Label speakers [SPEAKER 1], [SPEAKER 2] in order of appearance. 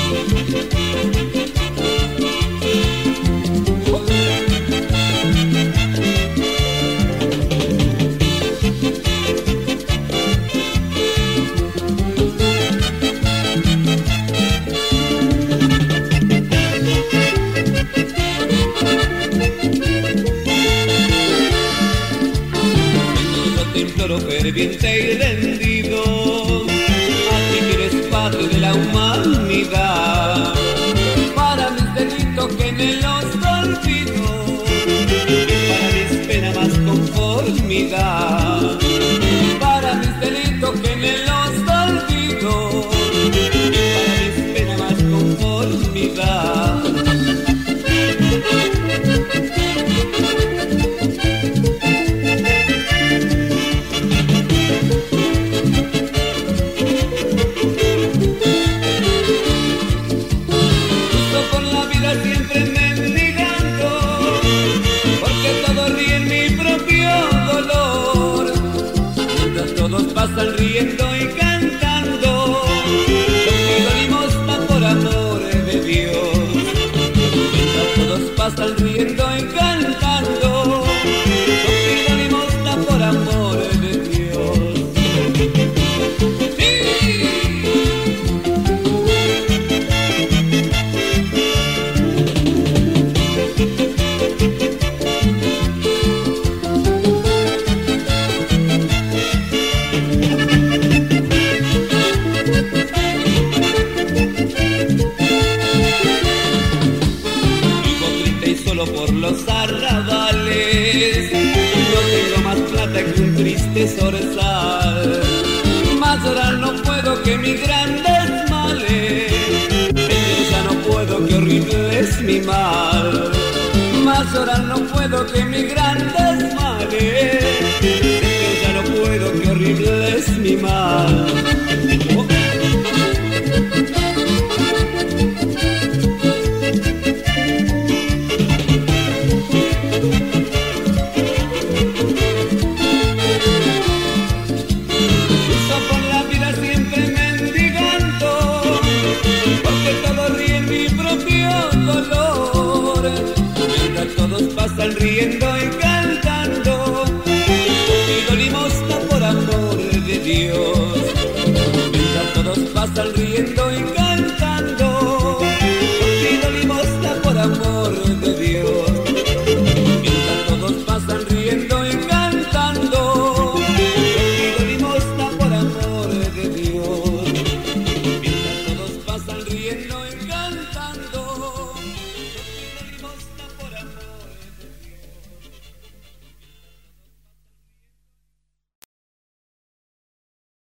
[SPEAKER 1] Ferviente y rendido, a ti que eres padre de la humanidad, para mis delitos que me los olvido, para mis penas más conformidad, para mis delitos que me los olvido, para mis penas más conformidad. Siempre mendigando, porque todos ríen mi propio dolor, mientras todos pasan riendo y cantando. Yo pido limosna por amor de Dios, mientras todos pasan riendo y cantando. Yo pido limosna por amor de Dios. Por los arrabales no tengo más plata que un triste zorzal, más llorar no puedo que mi grandes males, Señor, ya no puedo, que horrible es mi mal, más llorar no puedo que mi grandes males, Señor, ya no puedo, que horrible es mi mal. Todos pasan riendo y cantando, pido limosna por amor de Dios. Mientras todos pasan riendo y cantando, pido limosna por amor de Dios. Mientras todos pasan riendo y cantando, pido limosna por amor de Dios. Mientras todos pasan riendo y